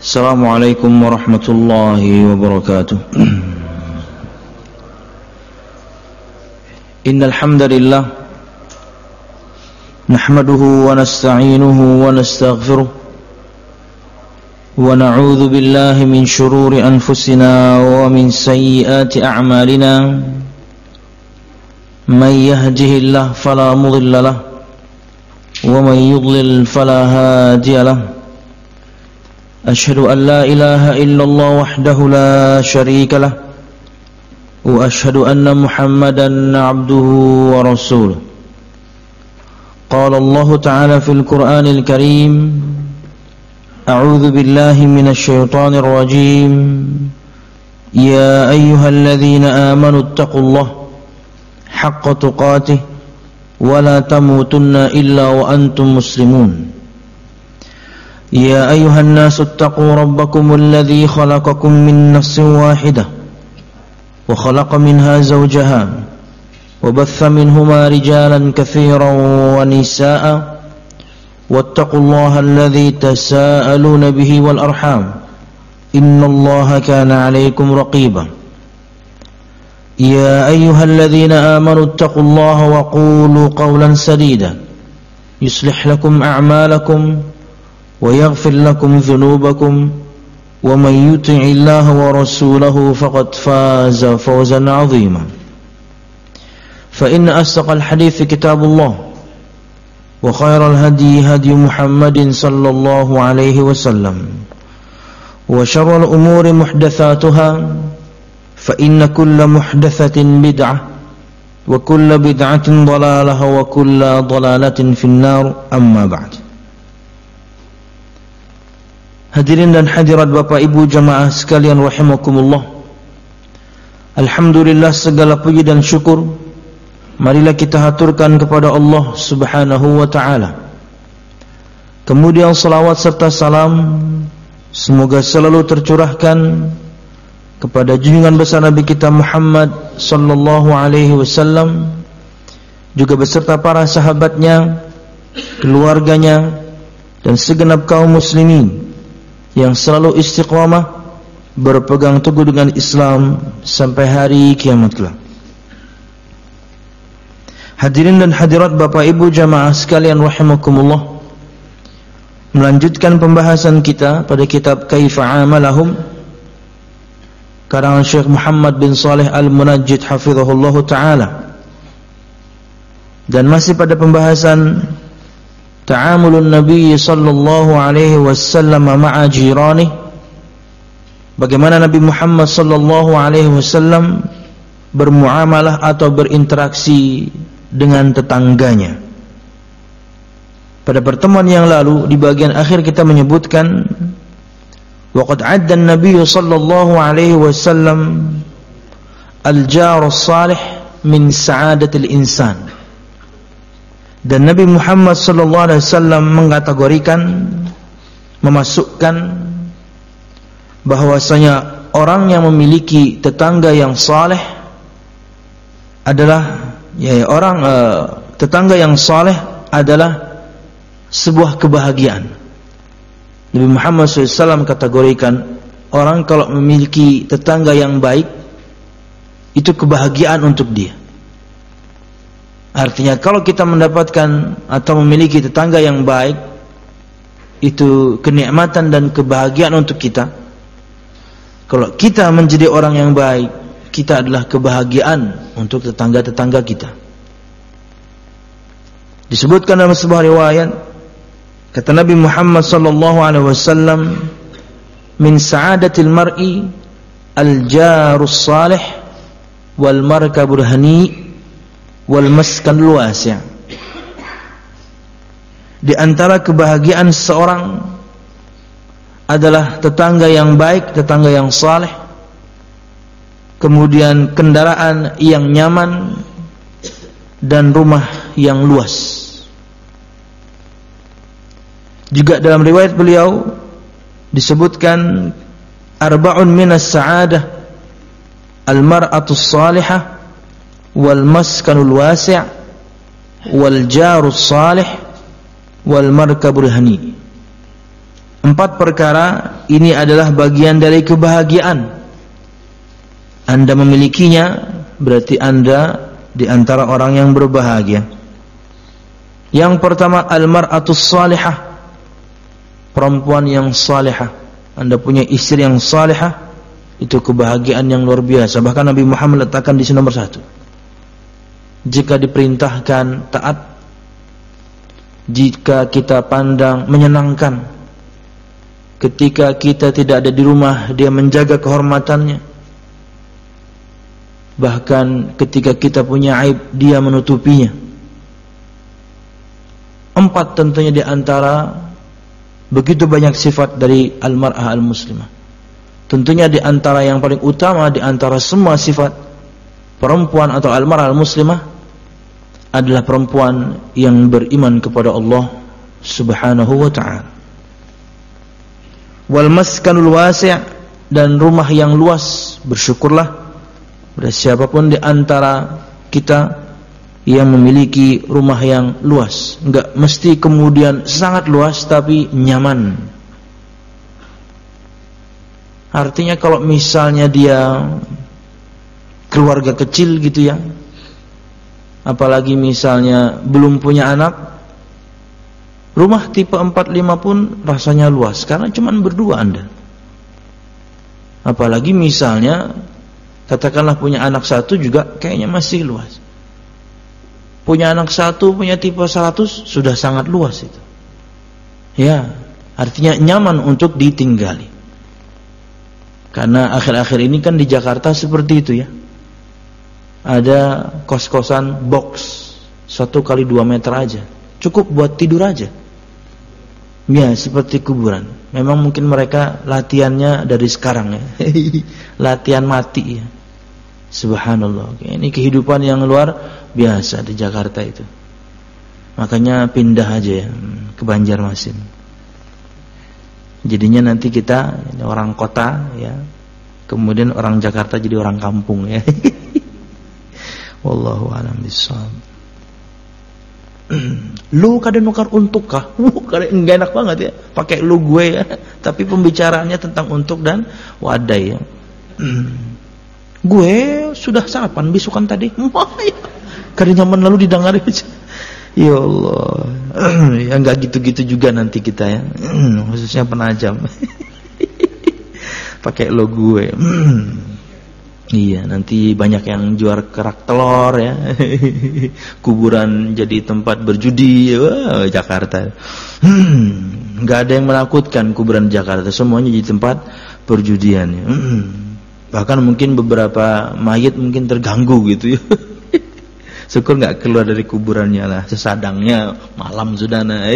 Assalamualaikum warahmatullahi wabarakatuh. Innal hamdalillah nahmaduhu wa nasta'inuhu wa nastaghfiruh wa na'udzu billahi min shururi anfusina wa min sayyiati a'malina. Man yahdihillahu fala mudilla lahu wa man yudlil fala hadiya lahu. أشهد أن لا إله إلا الله وحده لا شريك له وأشهد أن محمدا عبده ورسوله. قال الله تعالى في القرآن الكريم: أعوذ بالله من الشيطان الرجيم. يا أيها الذين آمنوا اتقوا الله حق تقاته ولا تموتن إلا وأنتم مسلمون. يا أيها الناس اتقوا ربكم الذي خلقكم من نفس واحدة وخلق منها زوجها وبث منهما رجالا كثيرا ونساء واتقوا الله الذي تساءلون به والأرحام إن الله كان عليكم رقيبا. يا أيها الذين آمنوا اتقوا الله وقولوا قولا سديدا يصلح لكم أعمالكم ويغفر لكم ذنوبكم ومن يطع الله ورسوله فقد فاز فوزا عظيما. فإن أصدق الحديث كتاب الله وخير الهدي هدي محمد صلى الله عليه وسلم وشر الأمور محدثاتها فإن كل محدثة بدعة وكل بدعة ضلالة وكل ضلالة في النار. أما بعد. Hadirin dan hadirat Bapak Ibu jamaah sekalian rahimakumullah. Alhamdulillah, segala puji dan syukur marilah kita haturkan kepada Allah Subhanahu wa taala. Kemudian salawat serta salam semoga selalu tercurahkan kepada junjungan besar Nabi kita Muhammad sallallahu alaihi wasallam, juga beserta para sahabatnya, keluarganya, dan segenap kaum muslimin yang selalu istiqamah berpegang teguh dengan Islam sampai hari kiamat kelak. Hadirin dan hadirat Bapak Ibu jamaah sekalian rahimakumullah, melanjutkan pembahasan kita pada kitab Kaifa Amalahum karangan Syekh Muhammad bin Saleh Al-Munajjid hafizahullah ta'ala, dan masih pada pembahasan ta'amulun Nabi sallallahu alaihi wasallam ma'a jirani, bagaimana Nabi Muhammad sallallahu alaihi wasallam bermuamalah atau berinteraksi dengan tetangganya. Pada pertemuan yang lalu di bagian akhir kita menyebutkan waqad 'adda an-nabiy sallallahu alaihi wasallam al-jar as-salih min sa'adatil insan. Dan Nabi Muhammad sallallahu alaihi wasallam mengkategorikan, memasukkan bahwasanya orang yang memiliki tetangga yang saleh adalah tetangga yang saleh adalah sebuah kebahagiaan. Nabi Muhammad SAW kategorikan orang kalau memiliki tetangga yang baik itu kebahagiaan untuk dia. Artinya kalau kita mendapatkan atau memiliki tetangga yang baik, itu kenikmatan dan kebahagiaan untuk kita. Kalau kita menjadi orang yang baik, kita adalah kebahagiaan untuk tetangga-tetangga kita. Disebutkan dalam sebuah riwayat, kata Nabi Muhammad sallallahu alaihi wasallam, min sa'adatil mar'i al-jarus salih wal markabul hani wal maskanul wasi'. Di antara kebahagiaan seorang adalah tetangga yang baik, tetangga yang saleh, kemudian kendaraan yang nyaman dan rumah yang luas. Juga dalam riwayat beliau disebutkan arba'un minas sa'adah al-mar'atus salihah wal maskanul wasi' wal jarus salih wal markabul hani. 4 perkara ini adalah bagian dari kebahagiaan. Anda memilikinya, berarti Anda di antara orang yang berbahagia. Yang pertama, al-mar'atus salihah, perempuan yang salihah. Anda punya istri yang salihah, itu kebahagiaan yang luar biasa. Bahkan Nabi Muhammad letakkan di sini nomor 1. Jika diperintahkan taat, jika kita pandang menyenangkan, ketika kita tidak ada di rumah dia menjaga kehormatannya, bahkan ketika kita punya aib dia menutupinya. 4 tentunya di antara begitu banyak sifat dari al-mar'ah al-muslimah. Tentunya di antara yang paling utama di antara semua sifat perempuan atau al-mar'ah al-muslimah adalah perempuan yang beriman kepada Allah Subhanahu wa ta'ala. Wal maskanul wasi', dan rumah yang luas. Bersyukurlah pada siapapun di antara kita yang memiliki rumah yang luas. Enggak mesti kemudian sangat luas, tapi nyaman. Artinya kalau misalnya dia keluarga kecil gitu ya, apalagi misalnya belum punya anak, rumah tipe 4-5 pun rasanya luas karena cuman berdua Anda. Apalagi misalnya katakanlah punya anak 1 juga kayaknya masih luas. Punya anak 1, punya tipe 100 sudah sangat luas itu. Ya, artinya nyaman untuk ditinggali. Karena akhir-akhir ini kan di Jakarta seperti itu ya. Ada kos-kosan box 1x2 meter aja, cukup buat tidur aja. Ya, seperti kuburan. Memang mungkin mereka latihannya dari sekarang ya. Latihan mati ya. Subhanallah. Ini kehidupan yang luar biasa di Jakarta itu. Makanya pindah aja ya ke Banjarmasin. Jadinya nanti kita orang kota ya, kemudian orang Jakarta jadi orang kampung ya. Wallahu a'lam bishawab. Lu kada nukar untuk kah? Kada enggak enak banget ya pakai lu gue ya. Tapi pembicaraannya tentang untuk dan wadai ya. Gue sudah sarapan bisukan tadi. Kada nyaman lalu didengarin aja. Ya Allah. Ya enggak gitu-gitu juga nanti kita ya. Khususnya penajam. Pakai lu gue. Iya, nanti banyak yang jual kerak telur ya. Kuburan jadi tempat berjudi. Wah, Jakarta. Enggak ada yang menakutkan kuburan Jakarta, semuanya jadi tempat perjudian ya. Bahkan mungkin beberapa mayit mungkin terganggu gitu ya. Syukur enggak keluar dari kuburannya lah, sesadangnya malam sudah nah.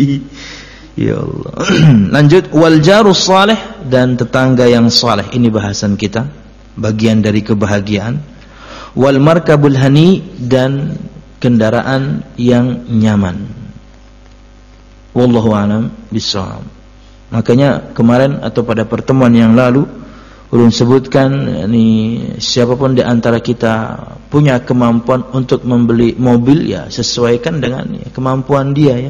Ya Allah. Lanjut, wal jarus salih, dan tetangga yang saleh. Ini bahasan kita, bagian dari kebahagiaan. Wal markabul hani, dan kendaraan yang nyaman. Wallahu a'lam bishawab. Makanya kemarin atau pada pertemuan yang lalu ulun sebutkan ini, siapapun di antara kita punya kemampuan untuk membeli mobil ya sesuaikan dengan ya, kemampuan dia ya.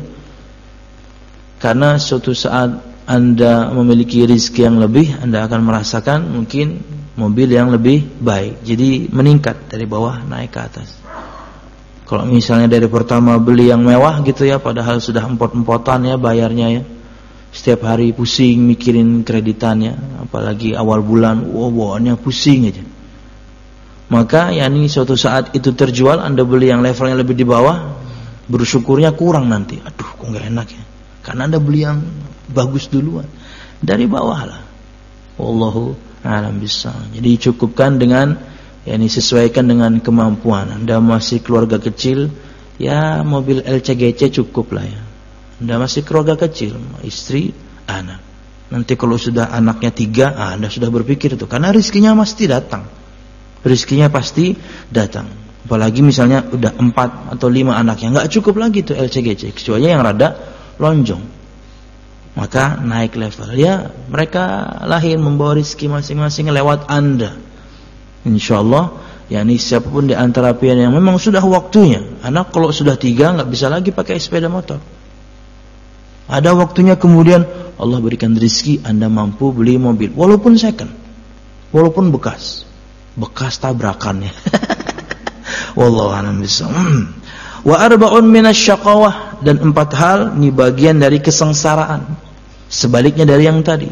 Karena suatu saat Anda memiliki rezeki yang lebih, Anda akan merasakan mungkin mobil yang lebih baik. Jadi meningkat dari bawah naik ke atas. Kalau misalnya dari pertama beli yang mewah gitu ya, padahal sudah empot-empotan ya bayarnya ya. Setiap hari pusing mikirin kreditannya, apalagi awal bulan, bawaannya pusing aja. Maka yakni suatu saat itu terjual, Anda beli yang levelnya lebih di bawah, bersyukurnya kurang nanti. Aduh, kok enggak enak ya. Karena Anda beli yang bagus duluan. Dari bawah lah. Wallahu a'lam bishawab. Jadi cukupkan dengan yakni sesuaikan dengan kemampuan. Anda masih keluarga kecil, ya mobil LCGC cukup lah ya. Anda masih keluarga kecil, istri, anak. Nanti kalau sudah anaknya 3, Anda sudah berpikir itu. Karena rezekinya pasti datang. Rezekinya pasti datang. Apalagi misalnya udah 4 atau 5 anaknya, nggak cukup lagi tuh LCGC. Kecuali yang rada lonjong. Maka naik level. Ya, mereka lahir membawa rezeki masing-masing lewat Anda. InsyaAllah, yakni siapapun di antara pian yang memang sudah waktunya. Anak kalau sudah 3 nggak bisa lagi pakai sepeda motor. Ada waktunya kemudian Allah berikan rezeki, Anda mampu beli mobil, walaupun second, walaupun bekas tabrakannya. Wallahu a'lam bishawab. Wa arba'un minasyaqawah, dan 4 hal ini bagian dari kesengsaraan. Sebaliknya dari yang tadi.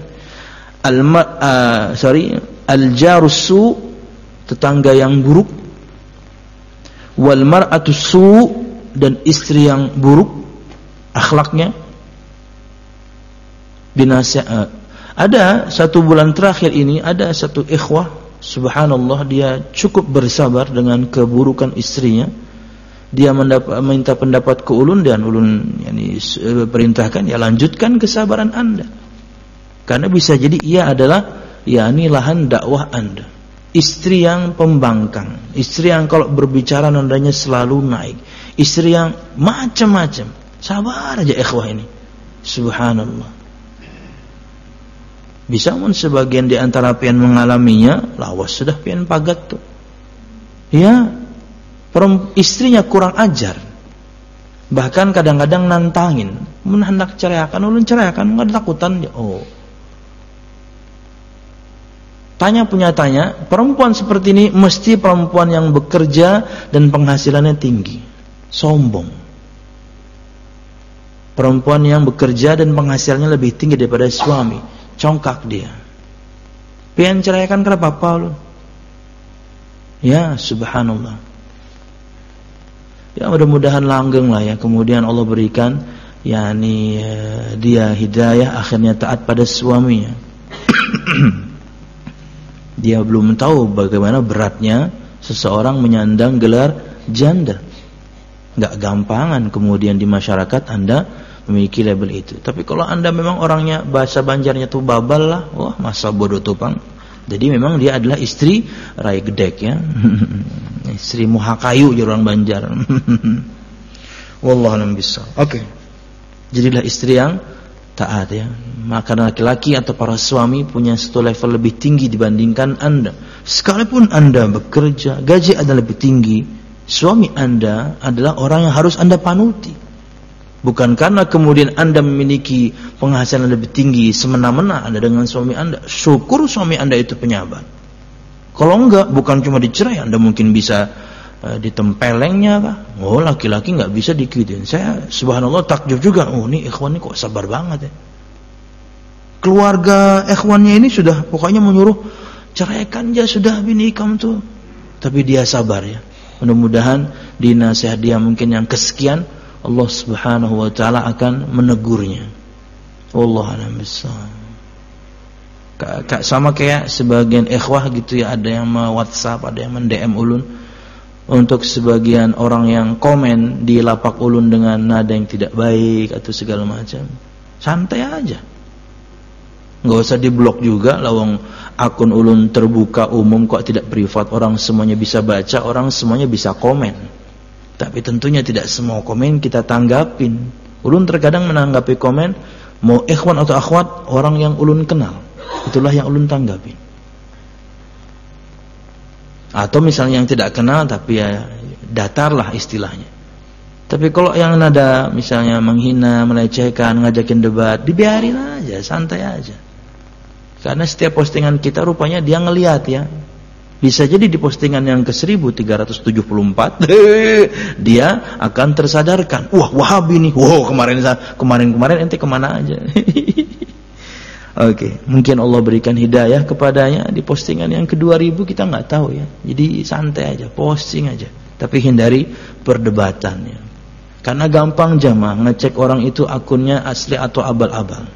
Al-jarus su, tetangga yang buruk. Wal mar'atus su, dan istri yang buruk akhlaknya. Ada 1 bulan terakhir ini, ada satu ikhwah, subhanallah, dia cukup bersabar dengan keburukan istrinya. Dia minta pendapat ke ulun, dan ulun perintahkan, ya lanjutkan kesabaran Anda, karena bisa jadi ia adalah lahan dakwah Anda. Istri yang pembangkang, istri yang kalau berbicara nadanya selalu naik, istri yang macam-macam. Sabar aja ikhwah ini, subhanallah. Bisa pun sebagian di antara pian mengalaminya, lawas sudah pian pagat tuh. Ya, istrinya kurang ajar. Bahkan kadang-kadang nantangin, hendak ceraikan, ulun ceraikan, enggak ada takutan dia. Oh. Tanya, perempuan seperti ini mesti perempuan yang bekerja dan penghasilannya tinggi. Sombong. Perempuan yang bekerja dan penghasilannya lebih tinggi daripada suami. Congkak dia. Pian ceraikan kenapa apa lu? Ya, subhanallah. Ya, mudah-mudahan langgeng lah ya. Kemudian Allah berikan dia hidayah, akhirnya taat pada suaminya. Dia belum tahu bagaimana beratnya seseorang menyandang gelar janda. Enggak gampangan kemudian di masyarakat Anda memiliki label itu. Tapi kalau Anda memang orangnya bahasa Banjarnya tuh babal lah, wah masa bodoh tupang. Jadi memang dia adalah istri rai gedek ya. Istri muha kayu orang Banjar. Wallahu a'lam bishawab. Oke. Jadilah istri yang taat ya. Maka laki-laki atau para suami punya satu level lebih tinggi dibandingkan Anda. Sekalipun Anda bekerja, gaji Anda lebih tinggi, suami Anda adalah orang yang harus Anda panuti. Bukan karena kemudian Anda memiliki penghasilan lebih tinggi semena-mena Anda dengan suami Anda. Syukur suami Anda itu penyabar. Kalau enggak, bukan cuma dicerai, Anda mungkin bisa ditempelengnya kah? Oh, laki-laki enggak bisa dikitin. Saya subhanallah takjub juga. Oh, ini ikhwan ini kok sabar banget ya. Keluarga ikhwannya ini sudah pokoknya menyuruh ceraikan aja sudah bini kamu tuh. Tapi dia sabar ya. Mudah-mudahan di nasihat dia mungkin yang kesekian Allah subhanahu wa ta'ala akan menegurnya. Wallahu a'lam bishawab. Sama kayak sebagian ikhwah gitu ya, ada yang WhatsApp, ada yang DM ulun. Untuk sebagian orang yang komen di lapak ulun dengan nada yang tidak baik atau segala macam, santai aja, nggak usah diblok juga. Lawang akun ulun terbuka umum kok, tidak privat, orang semuanya bisa baca, orang semuanya bisa komen. Tapi tentunya tidak semua komen kita tanggapin. Ulun terkadang menanggapi komen, mau ikhwan atau akhwat, orang yang ulun kenal, itulah yang ulun tanggapin. Atau misalnya yang tidak kenal tapi ya datar lah istilahnya. Tapi kalau yang nada misalnya menghina, melecehkan, ngajakin debat, dibiarin aja, santai aja. Karena setiap postingan kita rupanya dia ngelihat ya. Bisa jadi di postingan yang ke 1374 dia akan tersadarkan, wah Wahabi nih, wow kemarin ente kemana aja. Oke, mungkin Allah berikan hidayah kepadanya di postingan yang ke 2000, kita nggak tahu ya. Jadi santai aja, posting aja, tapi hindari perdebatannya. Karena gampang jamaah ngecek orang itu akunnya asli atau abal-abal.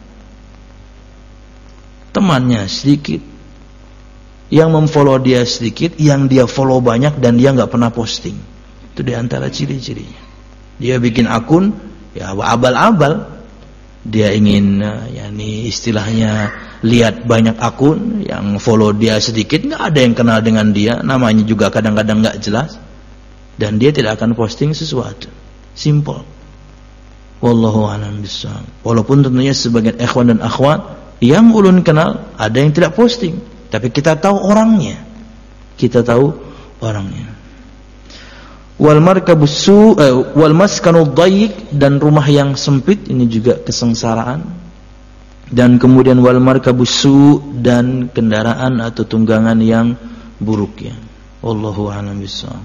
Temannya sedikit, yang memfollow dia sedikit, yang dia follow banyak, dan dia nggak pernah posting. Itu diantara ciri-cirinya. Dia bikin akun ya abal-abal. Dia ingin istilahnya lihat banyak akun, yang follow dia sedikit, nggak ada yang kenal dengan dia, namanya juga kadang-kadang nggak jelas, dan dia tidak akan posting sesuatu. Simple. Wallahu a'lam bishawab. Walaupun tentunya sebagian ikhwan dan akhwat yang ulun kenal ada yang tidak posting, tapi kita tahu orangnya. wal markabus su wal maskanud dayyiq, dan rumah yang sempit, ini juga kesengsaraan. Dan kemudian wal markabus su, dan kendaraan atau tunggangan yang buruk ya. Wallahu a'lam bishawab.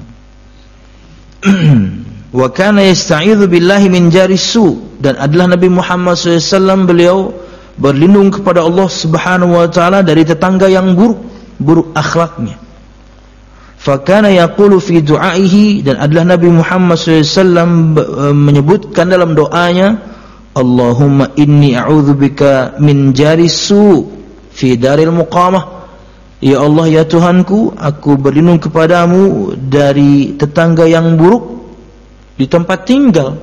Wa kana yasta'idzu billahi min jaris su, dan adalah Nabi Muhammad SAW beliau berlindung kepada Allah Subhanahu wa taala dari tetangga yang buruk akhlaknya. Fakana yaqulu fi du'aihi, dan adalah Nabi Muhammad SAW menyebutkan dalam doanya, Allahumma inni a'udzubika min jarisu fi daril muqamah. Ya Allah, ya Tuhanku, aku berlindung kepadamu dari tetangga yang buruk di tempat tinggal.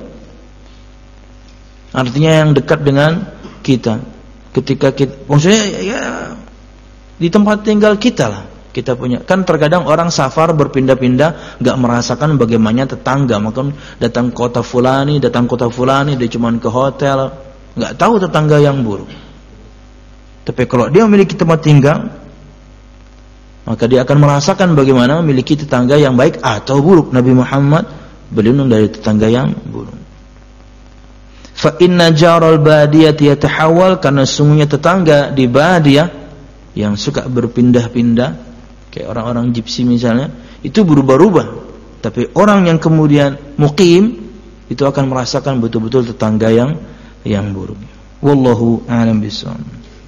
Artinya yang dekat dengan kita. Ketika kita, maksudnya ya di tempat tinggal kita lah. Kita punya, kan terkadang orang safar berpindah-pindah enggak merasakan bagaimana tetangga, maka datang kota fulani, dia cuma ke hotel, enggak tahu tetangga yang buruk. Tapi kalau dia memiliki tempat tinggal, maka dia akan merasakan bagaimana memiliki tetangga yang baik atau buruk. Nabi Muhammad berlindung dari tetangga yang buruk. Fa inna jaral badiyati yatahawwal, karena sungguhnya tetangga di badiyah yang suka berpindah-pindah, kayak orang-orang gypsy misalnya, itu berubah-ubah. Tapi orang yang kemudian muqim itu akan merasakan betul-betul tetangga yang buruk. Wallahu a'lam bishawab.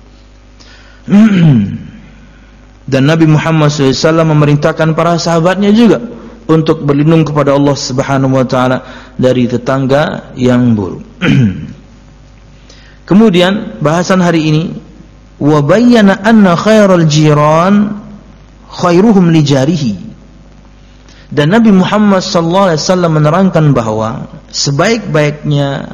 Dan Nabi Muhammad SAW memerintahkan para sahabatnya juga untuk berlindung kepada Allah Subhanahu wa taala dari tetangga yang buruk. Kemudian bahasan hari ini, wa bayyana anna khairal jiran khairuhum li jarihi. Dan Nabi Muhammad sallallahu alaihi wasallam menerangkan bahwa sebaik-baik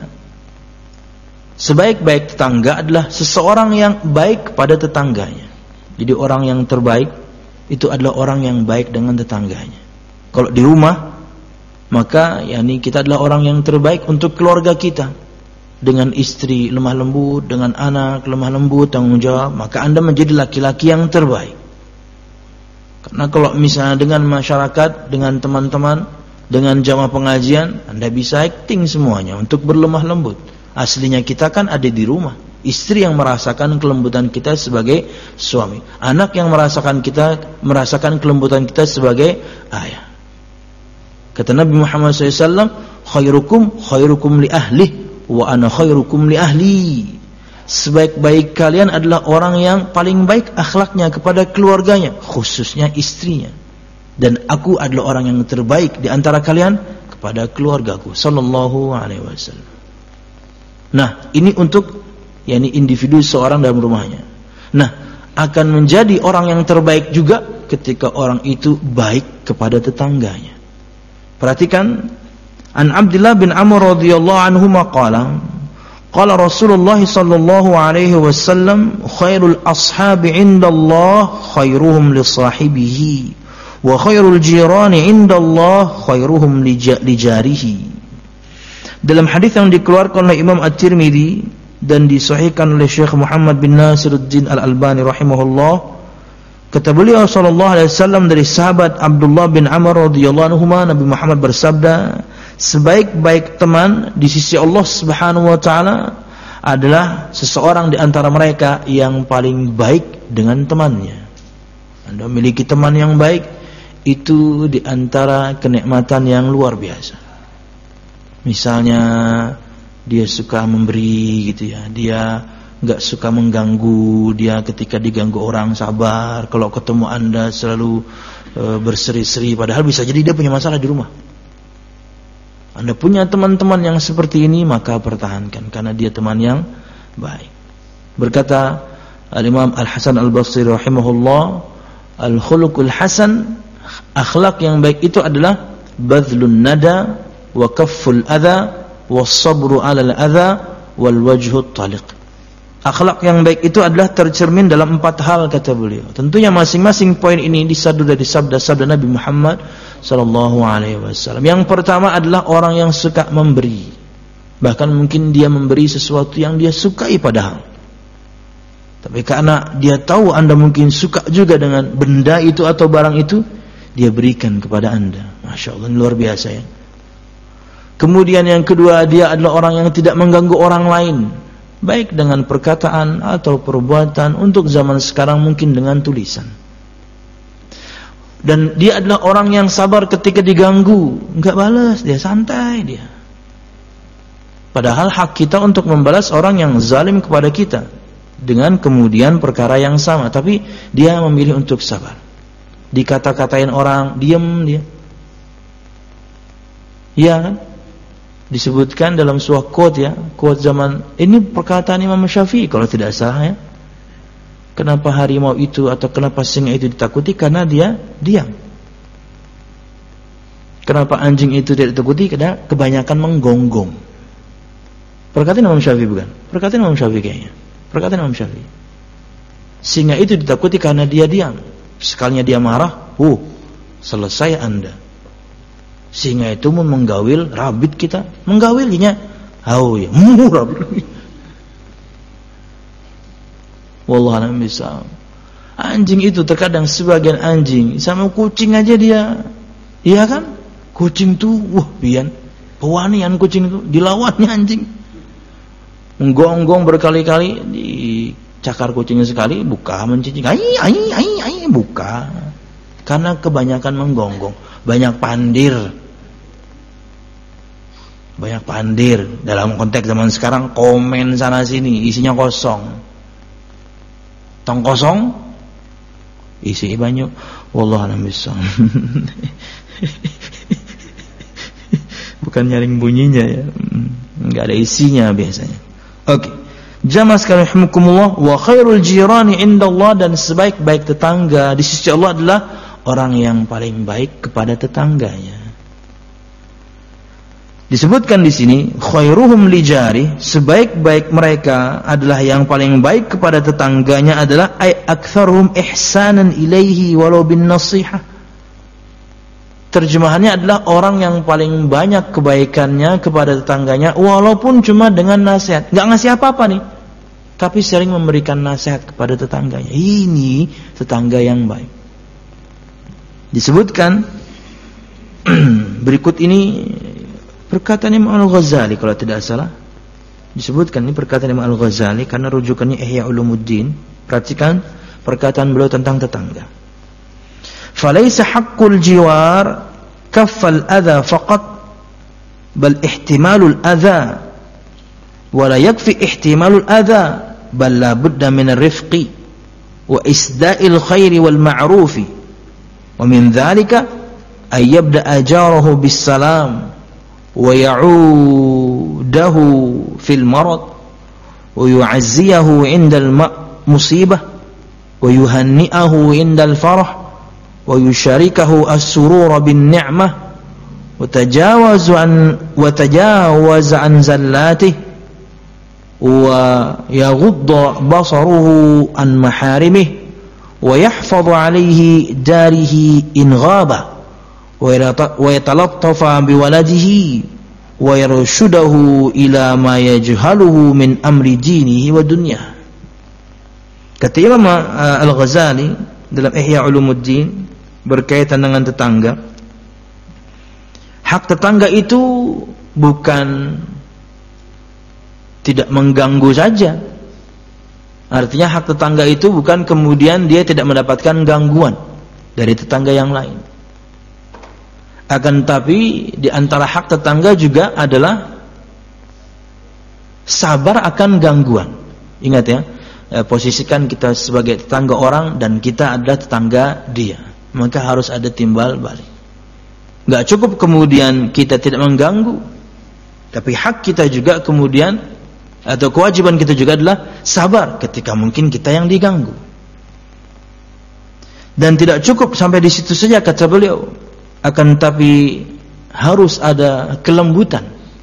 tetangga adalah seseorang yang baik kepada tetangganya. Jadi orang yang terbaik itu adalah orang yang baik dengan tetangganya. Kalau di rumah, maka yakni kita adalah orang yang terbaik untuk keluarga kita. Dengan istri lemah lembut, dengan anak lemah lembut, tanggung jawab, maka Anda menjadi laki-laki yang terbaik. Karena kalau misalnya dengan masyarakat, dengan teman-teman, dengan jamaah pengajian, Anda bisa acting semuanya untuk berlemah lembut. Aslinya kita kan ada di rumah. Istri yang merasakan kelembutan kita sebagai suami, anak yang merasakan kelembutan kita sebagai ayah. Kata Nabi Muhammad SAW, khairukum li ahli wa ana khairukum li ahli. Sebaik-baik kalian adalah orang yang paling baik akhlaknya kepada keluarganya, khususnya istrinya. Dan aku adalah orang yang terbaik di antara kalian kepada keluargaku. Sallallahu alaihi wasallam. Nah, ini untuk yakni individu seorang dalam rumahnya. Nah, akan menjadi orang yang terbaik juga ketika orang itu baik kepada tetangganya. Perhatikan, an Abdullah bin Amr radhiyallahu anhu qala qala Rasulullah sallallahu alaihi wasallam khairul ashabi indallah khairuhum li sahibihi wa khairul jirani indallah khairuhum li jarihi. Dalam hadis yang dikeluarkan oleh Imam At-Tirmidzi dan disahihkan oleh Syekh Muhammad bin Nasiruddin Al-Albani rahimahullah, kata beliau sallallahu alaihi wasallam dari sahabat Abdullah bin Amr radhiyallahu anhu, Nabi Muhammad bersabda, sebaik-baik teman di sisi Allah Subhanahu wa taala adalah seseorang di antara mereka yang paling baik dengan temannya. Anda memiliki teman yang baik, itu di antara kenikmatan yang luar biasa. Misalnya dia suka memberi gitu ya, dia enggak suka mengganggu, dia ketika diganggu orang sabar, kalau ketemu Anda selalu berseri-seri, padahal bisa jadi dia punya masalah di rumah. Anda punya teman-teman yang seperti ini, maka pertahankan karena dia teman yang baik. Berkata Al-Imam Al-Hasan Al-Basri rahimahullah, al-khuluqul hasan, akhlak yang baik itu adalah badlun nada wa kafful adha was-sabru 'alal adha wal wajhut taliq. Akhlak yang baik itu adalah tercermin dalam 4 hal, kata beliau. Tentunya masing-masing poin ini disadu dari sabda-sabda Nabi Muhammad sallallahu alaihi wasallam. Yang pertama adalah orang yang suka memberi. Bahkan mungkin dia memberi sesuatu yang dia sukai padahal. Tapi karena dia tahu Anda mungkin suka juga dengan benda itu atau barang itu, dia berikan kepada Anda. Masya Allah, luar biasa ya. Kemudian yang kedua, dia adalah orang yang tidak mengganggu orang lain, baik dengan perkataan atau perbuatan. Untuk zaman sekarang mungkin dengan tulisan. Dan dia adalah orang yang sabar ketika diganggu, enggak balas, dia santai dia. Padahal hak kita untuk membalas orang yang zalim kepada kita dengan kemudian perkara yang sama, tapi dia memilih untuk sabar. Dikata-katain orang, diam dia. Iya kan? Disebutkan dalam sebuah quote ya, quote zaman ini perkataan Imam Syafi'i kalau tidak salah ya. Kenapa harimau itu atau kenapa singa itu ditakuti? Karena dia diam. Kenapa anjing itu tidak ditakuti? Karena kebanyakan menggonggong. Perkataan Imam Syafi'i bukan? Perkataan Imam Syafi'i kayaknya. Perkataan Imam Syafi'i. Singa itu ditakuti karena dia diam. Sekalinya dia marah, selesai Anda. Singa itu menggawil rabit kita, menggawilnya, ya, rabit. Wallahualam bisa. Anjing itu terkadang sebagian anjing sama kucing aja dia, iya kan? Kucing tuh, pian, pewanian kucing itu dilawannya anjing. Menggonggong berkali-kali, dicakar kucingnya sekali, buka mencicing, ai, buka. Karena kebanyakan menggonggong. Banyak pandir dalam konteks zaman sekarang, komen sana sini isinya kosong, tong kosong isi banyak. Wallahualam bissawab. Bukan nyaring bunyinya ya, enggak ada isinya biasanya. Oke. Jamaah sekalian rahimakumullah, wa khairul jirani indallah, dan sebaik-baik tetangga di sisi Allah adalah orang yang paling baik kepada tetangganya. Disebutkan di sini, khairuhum li jari, sebaik-baik mereka adalah yang paling baik kepada tetangganya adalah ay aktsaruhum ihsanan ilaihi walau bin nasiha. Terjemahannya adalah orang yang paling banyak kebaikannya kepada tetangganya walaupun cuma dengan nasihat. Enggak ngasih apa-apa nih, tapi sering memberikan nasihat kepada tetangganya. Ini tetangga yang baik. Disebutkan berikut ini perkataan Imam Al-Ghazali kalau tidak salah. Disebutkan ini perkataan Imam Al-Ghazali karena rujukannya Ihya Ulumuddin. Perhatikan perkataan beliau tentang tetangga. Falaysa haqqul jiwar kaffal adha faqat bal ihtimalul adha wa la yakfi ihtimalul adha bal la budda min ar-rifqi wa isda'il khairi wal ma'rufi wa min dhalika ay yabda'a jarahu bis salam wa ya'udahu fil marad wa yu'azziyahu 'inda al musibah wa yuhanni'ahu 'inda al farah wa yusharikahu as-surura bin ni'mah wa tajawaz an zallatihi wa yaghudda basaruhu an maharimihi wa yahfadhu alayhi darihi in ghaba wa yatalattafa biwaladihi wa yarshudahu ila ma yajhaluhu min amri dinihi wa dunyah. Kata Imam Al-Ghazali dalam Ihya Ulumuddin berkaitan dengan tetangga, hak tetangga itu bukan tidak mengganggu saja. Artinya hak tetangga itu bukan kemudian dia tidak mendapatkan gangguan dari tetangga yang lain. Akan tapi di antara hak tetangga juga adalah sabar akan gangguan. Ingat ya, posisikan kita sebagai tetangga orang dan kita adalah tetangga dia, maka harus ada timbal balik. Gak cukup kemudian kita tidak mengganggu, tapi hak kita juga kemudian atau kewajiban kita juga adalah sabar ketika mungkin kita yang diganggu. Dan tidak cukup sampai di situ saja kata beliau, akan tapi harus ada kelembutan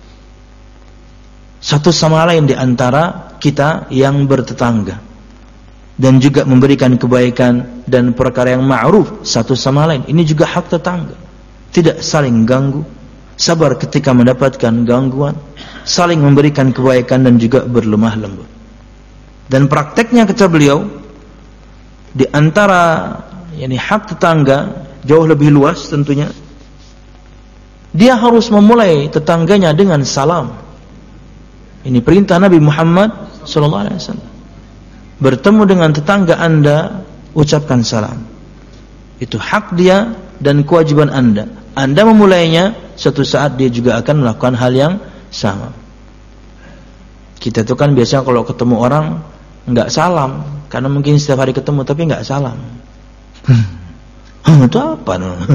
satu sama lain di antara kita yang bertetangga, dan juga memberikan kebaikan dan perkara yang ma'ruf satu sama lain. Ini juga hak tetangga. Tidak saling ganggu, sabar ketika mendapatkan gangguan, saling memberikan kebaikan dan juga berlemah lembut. Dan prakteknya kata beliau, di antara hak tetangga jauh lebih luas tentunya. Dia harus memulai tetangganya dengan salam. Ini perintah Nabi Muhammad SAW. Bertemu dengan tetangga Anda, ucapkan salam. Itu hak dia dan kewajiban Anda. Anda memulainya, suatu saat dia juga akan melakukan hal yang sama. Kita tuh kan biasanya kalau ketemu orang nggak salam, karena mungkin setiap hari ketemu tapi nggak salam. Itu apa?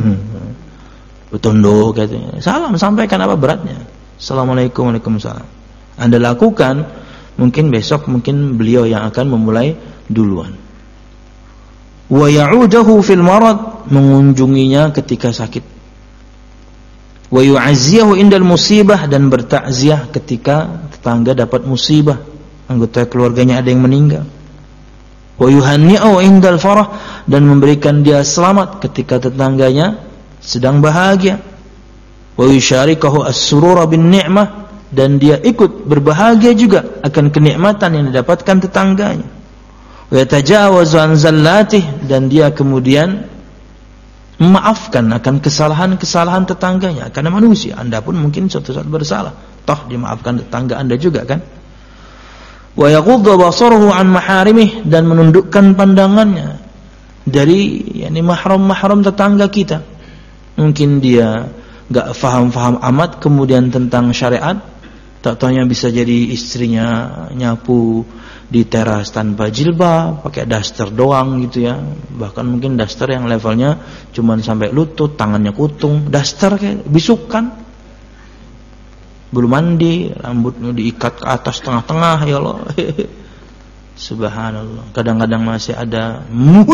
Tondo katanya. Salam, sampaikan apa beratnya. Assalamualaikum, waalaikumsalam. Anda lakukan, mungkin besok mungkin beliau yang akan memulai duluan. Wa ya'udahu fil marad, mengunjunginya ketika sakit. Wa yu'azziyahu indal musibah, dan bertakziah ketika tetangga dapat musibah, anggota keluarganya ada yang meninggal. Wa yuhanni'u indal farah, dan memberikan dia selamat ketika tetangganya sedang bahagia. Wa yusyarikahu as-surura bin ni'mah, dan dia ikut berbahagia juga akan kenikmatan yang didapatkan tetangganya. Wa yatajawazu an zallatih, dan dia kemudian memaafkan akan kesalahan-kesalahan tetangganya, karena manusia, Anda pun mungkin suatu saat bersalah, toh dimaafkan tetangga Anda juga kan. Wa yaghuddu basaruhu an maharimih, dan menundukkan pandangannya dari mahram-mahram tetangga kita. Mungkin dia enggak faham-faham amat kemudian tentang syariat, tak taunya bisa jadi istrinya nyapu di teras tanpa jilbab, pakai daster doang gitu ya. Bahkan mungkin daster yang levelnya cuman sampai lutut, tangannya kutung, daster kayak bisukan. Belum mandi, rambutnya diikat ke atas tengah-tengah, ya Allah. Subhanallah. Kadang-kadang masih ada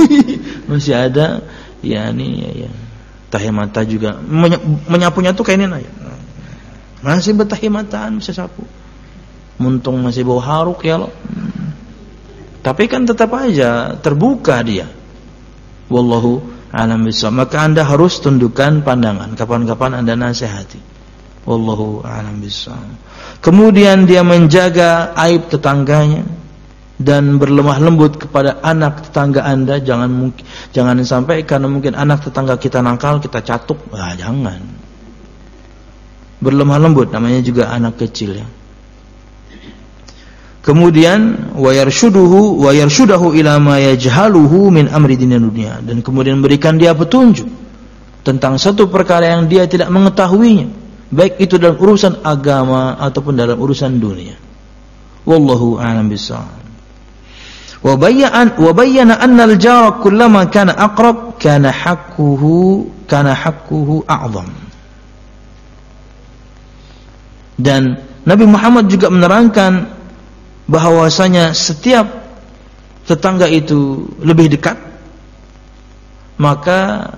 ya tahi mata juga. Menyapunya tuh kayak ini aja. Masih bertahi mataan, bisa sapu. Muntung masih bau haruk, ya Allah. Tapi kan tetap aja terbuka dia. Wallahu a'lam bishawab. Maka Anda harus tundukkan pandangan kapan-kapan Anda nasihati. Wallahu a'lam bishawab. Kemudian dia menjaga aib tetangganya dan berlemah lembut kepada anak tetangga Anda. Jangan sampai karena mungkin anak tetangga kita nakal kita catuk. Jangan. Berlemah lembut, namanya juga anak kecil ya. Kemudian wa yarshudahu ila ma yajhaluhu min amri dinil dunya, dan kemudian berikan dia petunjuk tentang satu perkara yang dia tidak mengetahuinya, baik itu dalam urusan agama ataupun dalam urusan dunia. Wallahu a'lam bishawab. Wa bayyana anna al-jara kullama kana aqrab kana haqquhu a'zam. Dan Nabi Muhammad juga menerangkan bahwasanya setiap tetangga itu lebih dekat, maka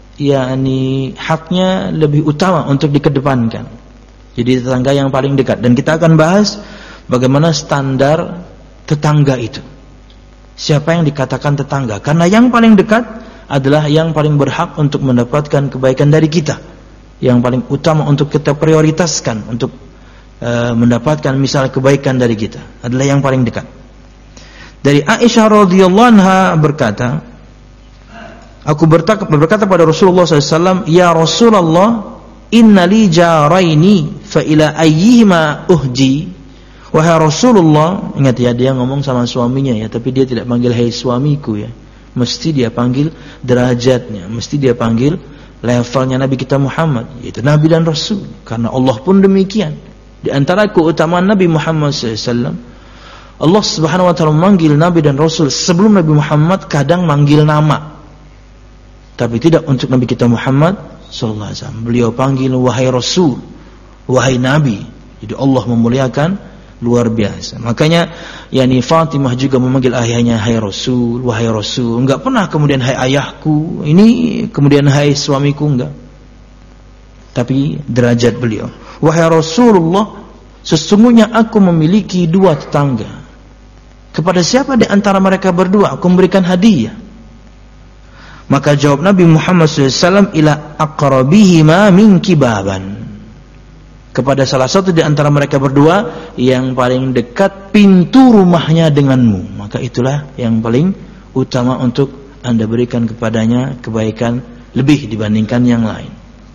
haknya lebih utama untuk dikedepankan. Jadi tetangga yang paling dekat, dan kita akan bahas bagaimana standar tetangga itu. Siapa yang dikatakan tetangga? Karena yang paling dekat adalah yang paling berhak untuk mendapatkan kebaikan dari kita, yang paling utama untuk kita prioritaskan untuk mendapatkan misal kebaikan dari kita adalah yang paling dekat. Dari Aisyah radhiyallahu anha berkata, aku berkata pada Rasulullah SAW, ya Rasulullah, inna li jaraini fa ila ayyihima uhji. Wahai Rasulullah, ingat ya, dia ngomong sama suaminya ya, tapi dia tidak panggil hai suamiku ya, mesti dia panggil derajatnya, mesti dia panggil levelnya Nabi kita Muhammad, yaitu Nabi dan Rasul, karena Allah pun demikian. Di antara keutamaan Nabi Muhammad SAW, Allah Subhanahu Wa Taala memanggil Nabi dan Rasul sebelum Nabi Muhammad kadang manggil nama, tapi tidak untuk Nabi kita Muhammad SAW. Beliau panggil wahai Rasul, wahai Nabi. Jadi Allah memuliakan luar biasa. Makanya Fatimah juga memanggil ayahnya hai Rasul, wahai Rasul. Enggak pernah kemudian hai ayahku, ini kemudian hai suamiku, enggak. Tapi derajat beliau, wahai Rasulullah, sesungguhnya aku memiliki dua tetangga. Kepada siapa di antara mereka berdua aku memberikan hadiah? Maka jawab Nabi Muhammad SAW, ila aqrabihima minki baban. Kepada salah satu di antara mereka berdua yang paling dekat pintu rumahnya denganmu. Maka itulah yang paling utama untuk Anda berikan kepadanya kebaikan lebih dibandingkan yang lain.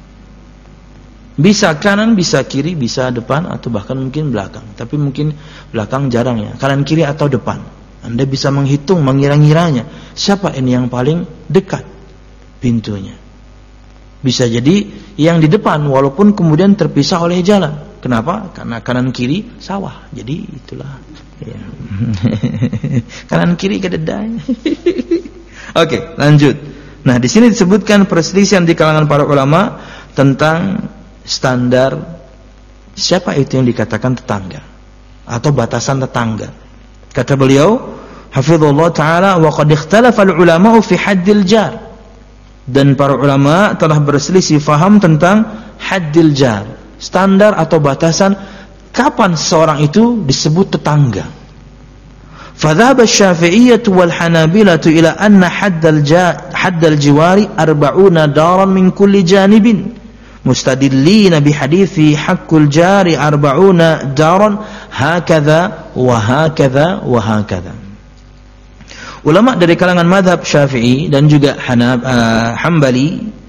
Bisa kanan, bisa kiri, bisa depan, atau bahkan mungkin belakang. Tapi mungkin belakang jarang ya. Kanan, kiri, atau depan. Anda bisa menghitung, mengira-ngiranya. Siapa ini yang paling dekat pintunya? Bisa jadi yang di depan, walaupun kemudian terpisah oleh jalan. Kenapa? Karena kanan kiri sawah. Jadi itulah. Ya. Kanan kiri kedelai. Oke, lanjut. Nah, di sini disebutkan perselisihan di kalangan para ulama tentang standar siapa itu yang dikatakan tetangga atau batasan tetangga. Kata beliau, hafizallahu taala, wa qad ikhtalafa al-ulama'u fi haddil jar. Dan para ulama telah berselisih faham tentang haddil jar, standar atau batasan kapan seorang itu disebut tetangga. Fadhhab asy-Syafi'iyyah wal Hanabilah ila anna haddal jiwari 40 daran min kulli janibin mustadillina bihadithi haqqul jari 40 daran hakadha wa hakadha wa hakadha. Ulama dari kalangan mazhab Syafi'i dan juga Hambali.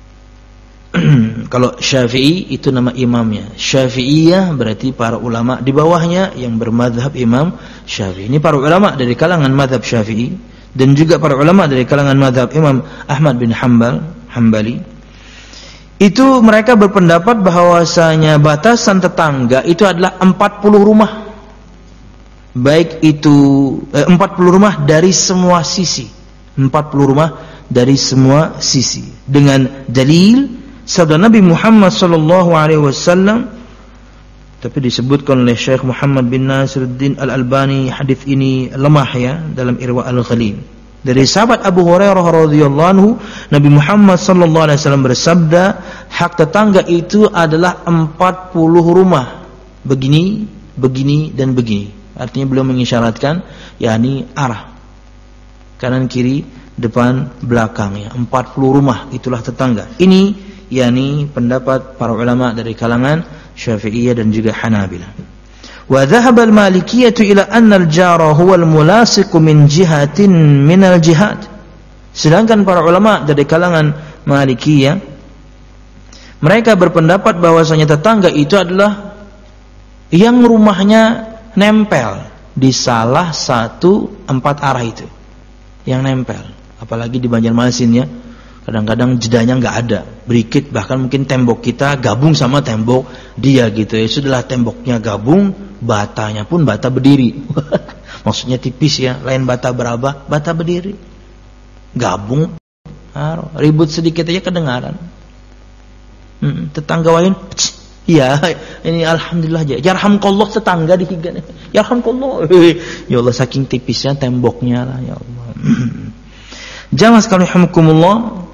Kalau Syafi'i itu nama imamnya, Syafi'iyah berarti para ulama di bawahnya yang bermadzhab Imam Syafi'i. Ini para ulama dari kalangan mazhab Syafi'i dan juga para ulama dari kalangan mazhab Imam Ahmad bin Hambali. Itu mereka berpendapat bahwasanya batasan tetangga itu adalah 40 rumah. Baik itu 40 rumah dari semua sisi. 40 rumah dari semua sisi. Dengan dalil sabda Nabi Muhammad sallallahu alaihi wasallam, tapi disebutkan oleh Syekh Muhammad bin Nasiruddin Al-Albani hadis ini lemah ya dalam Irwa Al-Ghalil. Dari sahabat Abu Hurairah radhiyallahu anhu, Nabi Muhammad sallallahu alaihi wasallam bersabda, hak tetangga itu adalah 40 rumah. Begini, begini dan begini. Artinya beliau mengisyaratkan yakni arah kanan kiri, depan, belakang ya. 40 rumah itulah tetangga. Ini yakni pendapat para ulama dari kalangan Syafi'iyah dan juga Hanabilah. Wa dhahaba al-Malikiyyah ila anna al-jara huwa al-mulasiq min jihatin min al-jihad. Sedangkan para ulama dari kalangan Malikiyah mereka berpendapat bahwasanya tetangga itu adalah yang rumahnya nempel di salah satu 4 arah itu. Yang nempel, apalagi di Banjarmasin ya. Kadang-kadang jedanya nggak ada, berikit, bahkan mungkin tembok kita gabung sama tembok dia gitu ya. Sudahlah temboknya gabung, batanya pun bata berdiri. Maksudnya tipis ya, lain bata berabah, bata berdiri. Gabung, ribut sedikit aja kedengaran. Tetangga lain, ya ini alhamdulillah aja. Yarhamkallah tetangga di tiga. Yarhamkallah. Ya Allah saking tipisnya temboknya lah ya Allah. Jamaah sekalian rahimakumullah.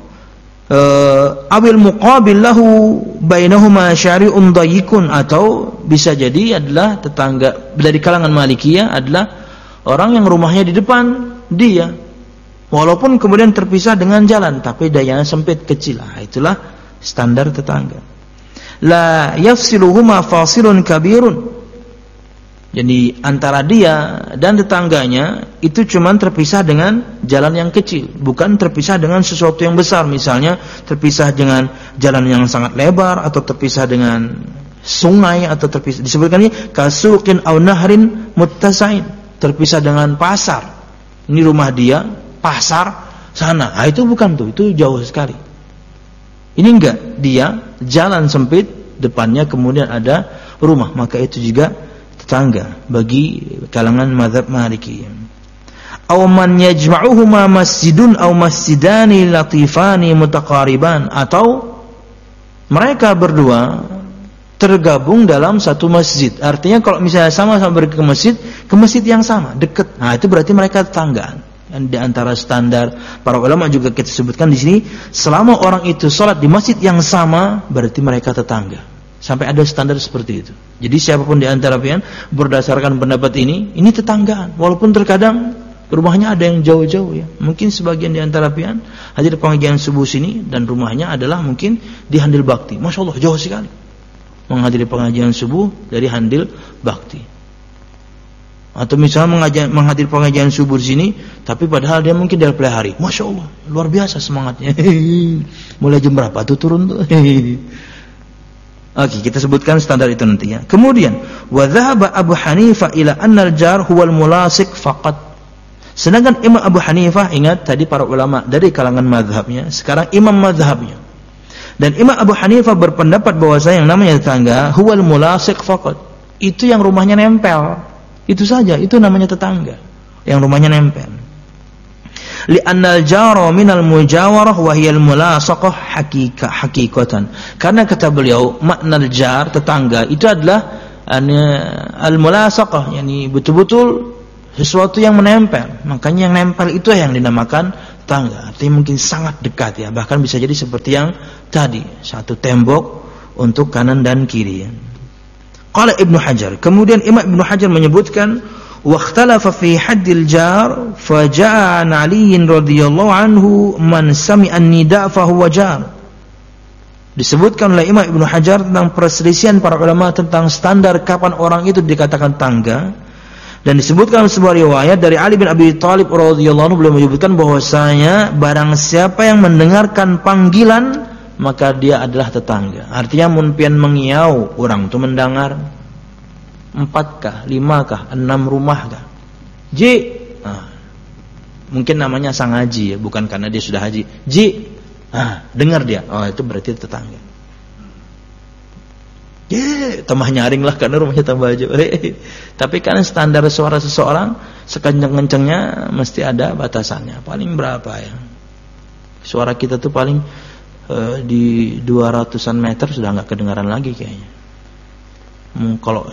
Awil muqabil lahu bainahuma syari'un dayyikun, atau bisa jadi adalah tetangga dari kalangan Malikiyah adalah orang yang rumahnya di depan dia walaupun kemudian terpisah dengan jalan tapi dayanya sempit kecil. Itulah standar tetangga. La yafsiluhuma fasilun kabirun. Jadi antara dia dan tetangganya itu cuma terpisah dengan jalan yang kecil, bukan terpisah dengan sesuatu yang besar. Misalnya terpisah dengan jalan yang sangat lebar, atau terpisah dengan sungai, atau terpisah disebutkan ini kasuqin aw nahrin muttasain, terpisah dengan pasar. Ini rumah dia, pasar sana. Itu bukan tuh, itu jauh sekali. Ini enggak, dia jalan sempit, depannya kemudian ada rumah, maka itu juga tetangga bagi kalangan mazhab Maliki. Aw man yajma'uhuma masjidun aw masjidani latifani mutaqariban, atau mereka berdua tergabung dalam satu masjid. Artinya kalau misalnya sama-sama pergi ke masjid yang sama, dekat. Itu berarti mereka tetanggaan. Dan di antara standar para ulama juga kita sebutkan di sini, selama orang itu salat di masjid yang sama, berarti mereka tetangga. Sampai ada standar seperti itu. Jadi siapapun di antara pian berdasarkan pendapat ini tetanggaan. Walaupun terkadang rumahnya ada yang jauh-jauh ya. Mungkin sebagian di antara pian hadir pengajian subuh sini dan rumahnya adalah mungkin di Handil Bakti. Masya Allah jauh sekali menghadiri pengajian subuh dari Handil Bakti. Atau misalnya menghadiri pengajian subuh di sini, tapi padahal dia mungkin dari pelihari. Masya Allah, luar biasa semangatnya. Mulai jam berapa tuh turun tuh? Oke, kita sebutkan standar itu nanti ya. Kemudian, wa dhahaba Abu Hanifah ila anna al-jar huwa al-mulasiq faqat. Sedangkan Imam Abu Hanifah, ingat tadi para ulama dari kalangan mazhabnya, sekarang imam mazhabnya. Dan Imam Abu Hanifah berpendapat bahwasanya yang namanya tetangga huwa al-mulasiq faqat. Itu yang rumahnya nempel. Itu saja, itu namanya tetangga. Yang rumahnya nempel. Li'anna al-jara minal mujawarah wa hiya al-mulasaqah hakikatan. Karena kata beliau, makna al-jar tetangga itu adalah al-mulasaqah, yakni betul-betul sesuatu yang menempel. Makanya yang nempel itu yang dinamakan tetangga. Artinya mungkin sangat dekat ya, bahkan bisa jadi seperti yang tadi, satu tembok untuk kanan dan kiri. Qala Ibnu Hajar, kemudian Imam Ibnu Hajar menyebutkan واختلف في حد الجار فجاء عن علي رضي الله عنه من سمع النداء فهو جار. Disebutkan oleh Imam Ibnu Hajar tentang perselisihan para ulama tentang standar kapan orang itu dikatakan tangga, dan disebutkan sebuah riwayat dari Ali bin Abi Thalib radhiyallahu anhu beliau menyebutkan bahwasanya barang siapa yang mendengarkan panggilan maka dia adalah tetangga. Artinya mun pian mengiau orang itu mendengar 4 kah, 5 kah, 6 rumah kah. Ji, mungkin namanya sang haji ya, bukan karena dia sudah haji. Ji, dengar dia. Oh, itu berarti tetangga. Tambah nyaring lah karena rumahnya tambah aja. Tapi kan standar suara seseorang sekenceng-kencengnya mesti ada batasannya. Paling berapa ya? Suara kita tuh paling di 200-an meter sudah nggak kedengaran lagi kayaknya. Kalau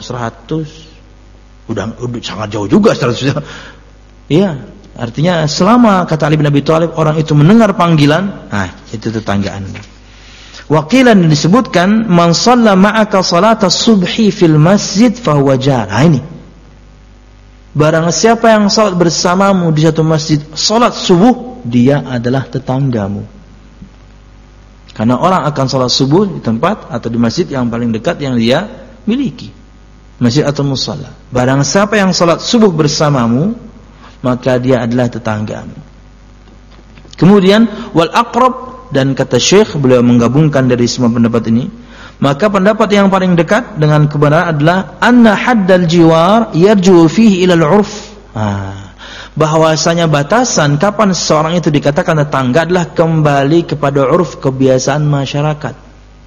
100 udah sangat jauh juga 100. Iya, artinya selama kata Ali bin Abi Thalib orang itu mendengar panggilan, itu tetanggaan. Waqilan disebutkan man shalla ma'aka salata subhi fil masjid fahuwa jar. Ini. Barang siapa yang salat bersamamu di satu masjid salat subuh, dia adalah tetanggamu. Karena orang akan salat subuh di tempat atau di masjid yang paling dekat yang dia miliki, masjid atau musalla. Barang siapa yang salat subuh bersamamu, maka dia adalah tetanggamu. Kemudian wal aqrab, dan kata Syekh beliau menggabungkan dari semua pendapat ini, maka pendapat yang paling dekat dengan kebenaran adalah anna haddal jiwar yarju fihi ila al-urf. Bahwasanya batasan kapan seseorang itu dikatakan tetangga adalah kembali kepada urf, kebiasaan masyarakat.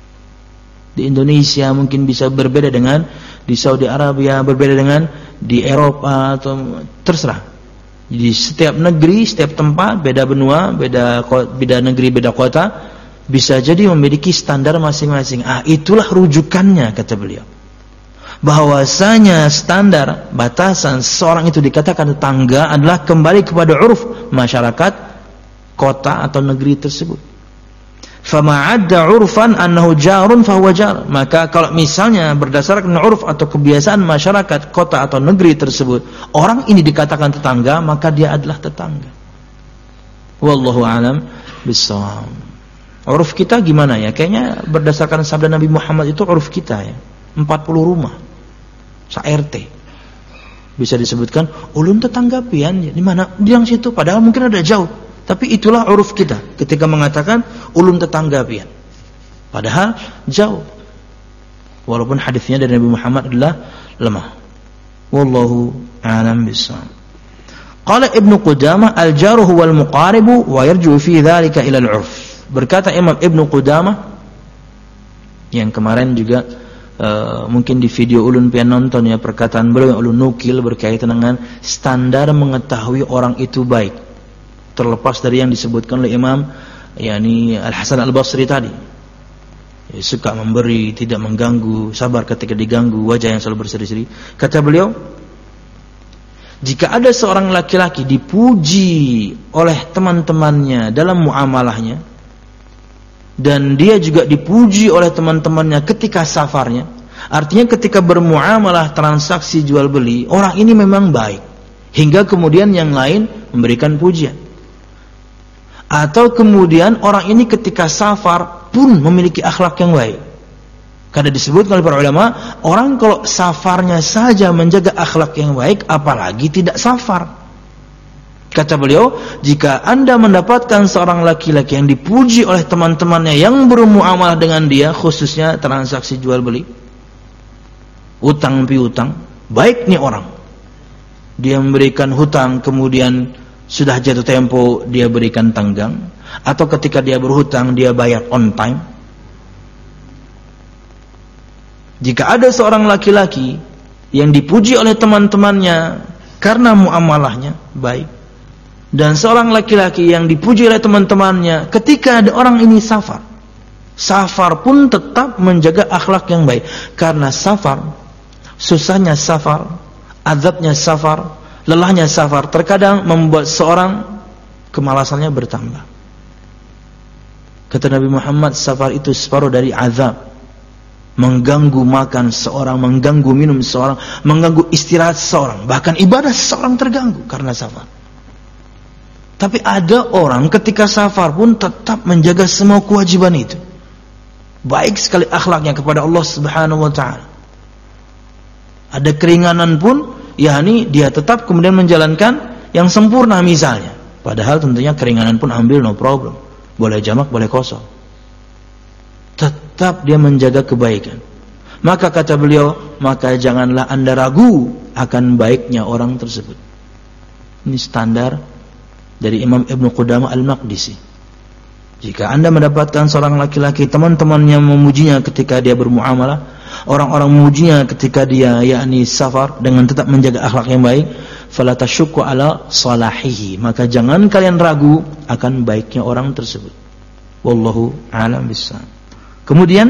Di Indonesia mungkin bisa berbeda dengan di Saudi Arabia, berbeda dengan di Eropa, atau terserah. Jadi setiap negeri, setiap tempat, beda benua, beda negeri, beda kota, bisa jadi memiliki standar masing-masing. Itulah rujukannya kata beliau. Bahwasanya standar batasan seorang itu dikatakan tetangga adalah kembali kepada uruf masyarakat kota atau negeri tersebut. Fama'adda urfan annahu jarun fahuwa jar. Maka kalau misalnya berdasarkan uruf atau kebiasaan masyarakat kota atau negeri tersebut, orang ini dikatakan tetangga, maka dia adalah tetangga. Wallahu a'lam bissawab. Uruf kita gimana ya? Kayaknya berdasarkan sabda Nabi Muhammad itu uruf kita ya, 40 rumah sa-RT. Bisa disebutkan ulun tetangga pian di mana? Di yang situ, padahal mungkin ada jauh. Tapi itulah uruf kita ketika mengatakan ulun tetangga pian, padahal jauh. Walaupun hadisnya dari Nabi Muhammad adalah lemah. Wallahu a'lam bissawab. Qala Ibnu Qudamah al-jaru huwal muqaribu wa yarju fi dzalika ila al-'urf. Berkata Imam Ibnu Qudamah yang kemarin juga mungkin di video ulun pian nonton ya, perkataan beliau yang ulun nukil berkaitan dengan standar mengetahui orang itu baik. Terlepas dari yang disebutkan oleh Imam yakni Al-Hasan Al-Basri tadi, suka memberi, tidak mengganggu, sabar ketika diganggu, wajah yang selalu berseri-seri. Kata beliau, jika ada seorang laki-laki dipuji oleh teman-temannya dalam muamalahnya, dan dia juga dipuji oleh teman-temannya ketika safarnya, artinya ketika bermuamalah transaksi jual beli, orang ini memang baik, hingga kemudian yang lain memberikan pujian. Atau kemudian orang ini ketika safar pun memiliki akhlak yang baik. Karena disebutkan oleh para ulama, orang kalau safarnya saja menjaga akhlak yang baik, apalagi tidak safar. Kata beliau, jika Anda mendapatkan seorang laki-laki yang dipuji oleh teman-temannya yang bermuamalah dengan dia, khususnya transaksi jual beli, utang piutang, baik nih orang. Dia memberikan hutang, kemudian sudah jatuh tempo dia berikan tanggang, atau ketika dia berhutang dia bayar on time. Jika ada seorang laki-laki yang dipuji oleh teman-temannya karena muamalahnya baik, dan seorang laki-laki yang dipuji oleh teman-temannya ketika ada orang ini safar pun tetap menjaga akhlak yang baik. Karena safar, susahnya safar, azabnya safar, lelahnya safar terkadang membuat seorang kemalasannya bertambah. Kata Nabi Muhammad, safar itu separuh dari azab. Mengganggu makan seorang, mengganggu minum seorang, mengganggu istirahat seorang, bahkan ibadah seorang terganggu karena safar. Tapi ada orang ketika safar pun tetap menjaga semua kewajiban itu. Baik sekali akhlaknya kepada Allah Subhanahu wa taala. Ada keringanan pun, yakni dia tetap kemudian menjalankan yang sempurna misalnya. Padahal tentunya keringanan pun ambil, no problem. Boleh jamak, boleh kosong. Tetap dia menjaga kebaikan. Maka kata beliau, maka janganlah Anda ragu akan baiknya orang tersebut. Ini standar dari Imam Ibnu Qudamah Al-Maqdisi. Jika Anda mendapatkan seorang laki-laki, teman-temannya memujinya ketika dia bermuamalah, orang-orang memujinya ketika dia yakni safar dengan tetap menjaga akhlak yang baik, fala tasyukku ala salahihi, maka jangan kalian ragu akan baiknya orang tersebut. Wallahu a'lam bissawab. Kemudian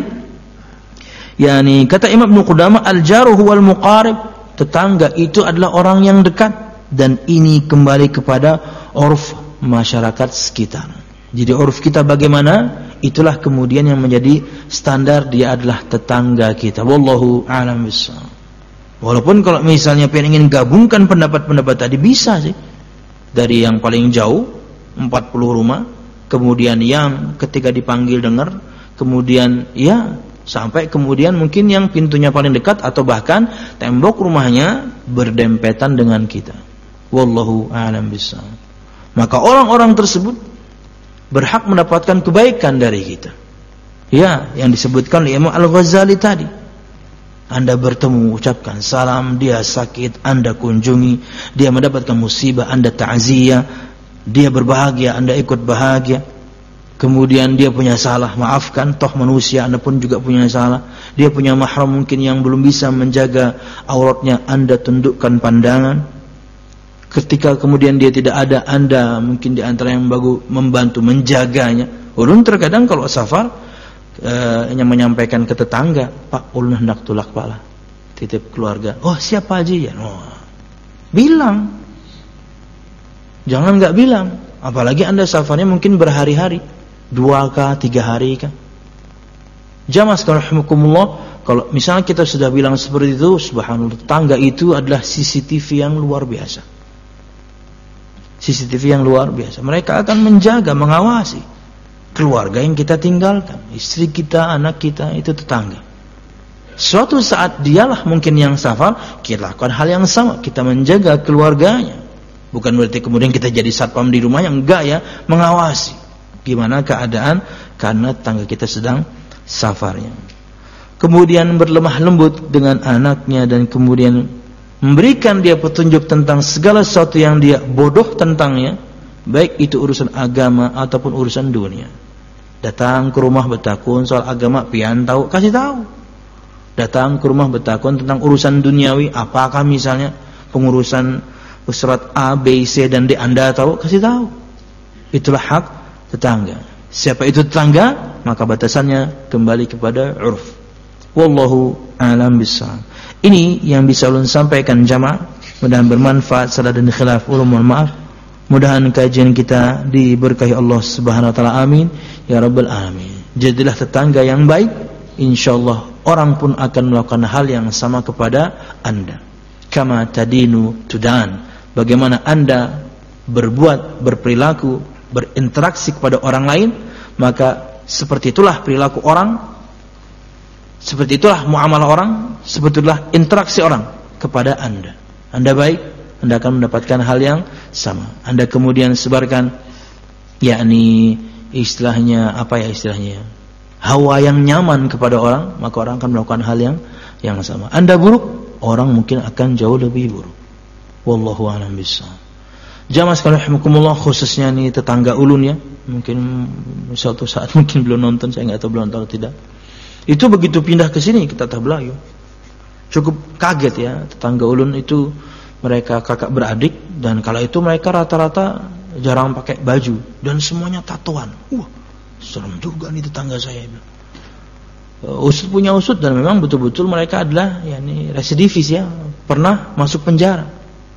yakni kata Imam Ibnu Qudamah, al-jaru huwal muqarib, tetangga itu adalah orang yang dekat, dan ini kembali kepada urf masyarakat sekitar. Jadi urf kita bagaimana, itulah kemudian yang menjadi standar, dia adalah tetangga kita. Wallahu a'lam bissawab. Walaupun kalau misalnya ingin gabungkan pendapat-pendapat tadi bisa sih. Dari yang paling jauh 40 rumah, kemudian yang ketika dipanggil dengar, kemudian ya sampai kemudian mungkin yang pintunya paling dekat atau bahkan tembok rumahnya berdempetan dengan kita. Wallahu a'lam bissawab. Maka orang-orang tersebut berhak mendapatkan kebaikan dari kita. Ya, yang disebutkan oleh Imam Al-Ghazali tadi. Anda bertemu, ucapkan salam, dia sakit, Anda kunjungi, dia mendapatkan musibah, Anda ta'ziyah, dia berbahagia, Anda ikut bahagia. Kemudian dia punya salah, maafkan, toh manusia, Anda pun juga punya salah. Dia punya mahram mungkin yang belum bisa menjaga auratnya, Anda tundukkan pandangan. Ketika kemudian dia tidak ada, Anda mungkin di antara yang membantu menjaganya. Ulun terkadang kalau safar yang menyampaikan ke tetangga, Pak, ulun hendak tulak Pak lah, titip keluarga. Oh, siapa aja ya? Oh, bilang. Jangan enggak bilang. Apalagi Anda safarnya mungkin berhari-hari. 2 kah, 3 hari kah? Jamaah sekalian rahimakumullah, kalau misalnya kita sudah bilang seperti itu, subhanallah, tetangga itu adalah CCTV yang luar biasa. CCTV yang luar biasa. Mereka akan menjaga, mengawasi keluarga yang kita tinggalkan, istri kita, anak kita, itu tetangga. Suatu saat dialah mungkin yang safar, kita lakukan hal yang sama, kita menjaga keluarganya. Bukan berarti kemudian kita jadi satpam di rumahnya, enggak ya, mengawasi gimana keadaan karena tetangga kita sedang safarnya. Kemudian berlemah lembut dengan anaknya dan kemudian memberikan dia petunjuk tentang segala sesuatu yang dia bodoh tentangnya, baik itu urusan agama ataupun urusan dunia. Datang ke rumah bertakun soal agama, pian tahu, kasih tahu. Datang ke rumah bertakun tentang urusan duniawi, apakah misalnya pengurusan surat A, B, C dan D, Anda tahu, kasih tahu. Itulah hak tetangga. Siapa itu tetangga? Maka batasannya kembali kepada urf. Wallahu a'lam bissawab. Ini yang bisa ulun sampaikan jamaah. Mudah-mudahan bermanfaat. Salah dan khilaf ulun mohon maaf. Mudah-mudahan kajian kita diberkahi Allah Subhanahu wa taala. Amin ya rabbal alamin. Jadilah tetangga yang baik, insyaallah orang pun akan melakukan hal yang sama kepada Anda. Kama tadinu tudan. Bagaimana Anda berbuat, berperilaku, berinteraksi kepada orang lain, maka seperti itulah perilaku orang Seperti itulah muamalah orang, sebetulnya interaksi orang kepada Anda. Anda baik, Anda akan mendapatkan hal yang sama. Anda kemudian sebarkan, yakni istilahnya hawa yang nyaman kepada orang, maka orang akan melakukan hal yang sama. Anda buruk, orang mungkin akan jauh lebih buruk. Wallahu a'lam bishawab. Jamaah sekalian rahimakumullah, khususnya nih tetangga ulun ya, mungkin suatu saat mungkin belum nonton, saya nggak tahu belum tahu tidak. Itu begitu pindah ke sini kita Tablayu, cukup kaget ya, tetangga ulun itu mereka kakak beradik, dan kala itu mereka rata-rata jarang pakai baju dan semuanya tatoan. Wah, serem juga nih tetangga saya. Usut punya usut, dan memang betul-betul mereka adalah yakni residivis ya, pernah masuk penjara.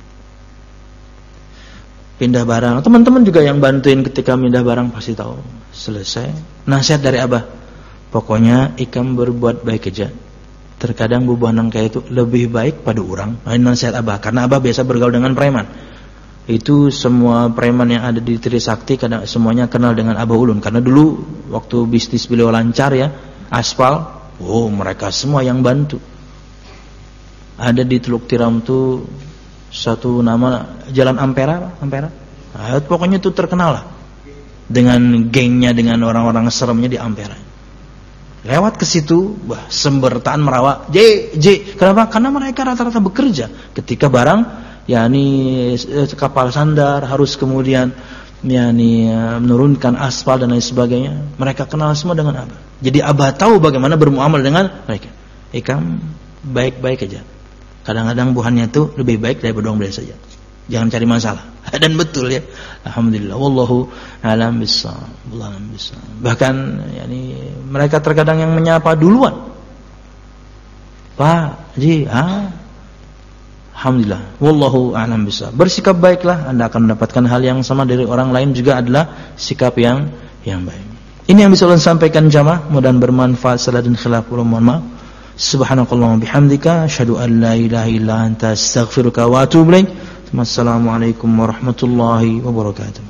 Pindah barang, teman-teman juga yang bantuin ketika pindah barang pasti tahu. Selesai, nasihat dari Abah, pokoknya ikam berbuat baik aja. Terkadang bubanan kayak itu lebih baik pada orang. Ini nasihat Abah, karena Abah biasa bergaul dengan preman. Itu semua preman yang ada di Trisakti kadang semuanya kenal dengan Abah Ulun, karena dulu waktu bisnis beliau lancar ya, aspal, mereka semua yang bantu. Ada di Teluk Tiram tuh satu nama Jalan Ampera. Nah, pokoknya itu terkenal lah dengan gengnya, dengan orang-orang seremnya di Ampera. Lewat ke situ, sembertaan merawak, kenapa? Karena mereka rata-rata bekerja. Ketika barang, yakni kapal sandar harus kemudian menurunkan aspal dan lain sebagainya, mereka kenal semua dengan Abah. Jadi Abah tahu bagaimana bermuamalah dengan mereka. Ikam baik-baik aja. Kadang-kadang buhannya itu lebih baik daripada orang biasa saja. Jangan cari masalah. Dan betul ya. Alhamdulillah. Wallahu a'lam bishawab. Bahkan yakni mereka terkadang yang menyapa duluan. Pak, Ji, alhamdulillah. Wallahu a'lam bishawab. Bersikap baiklah, Anda akan mendapatkan hal yang sama dari orang lain, juga adalah sikap yang baik. Ini yang bisa saya sampaikan jamaah, mudah-mudahan bermanfaat. Salah dan khilaf, mohon maaf. Subhanakallahumma bihamdika asyhadu an la ilaha illa anta astaghfiruka wa atubu ilaik. Wassalamualaikum warahmatullahi wabarakatuh.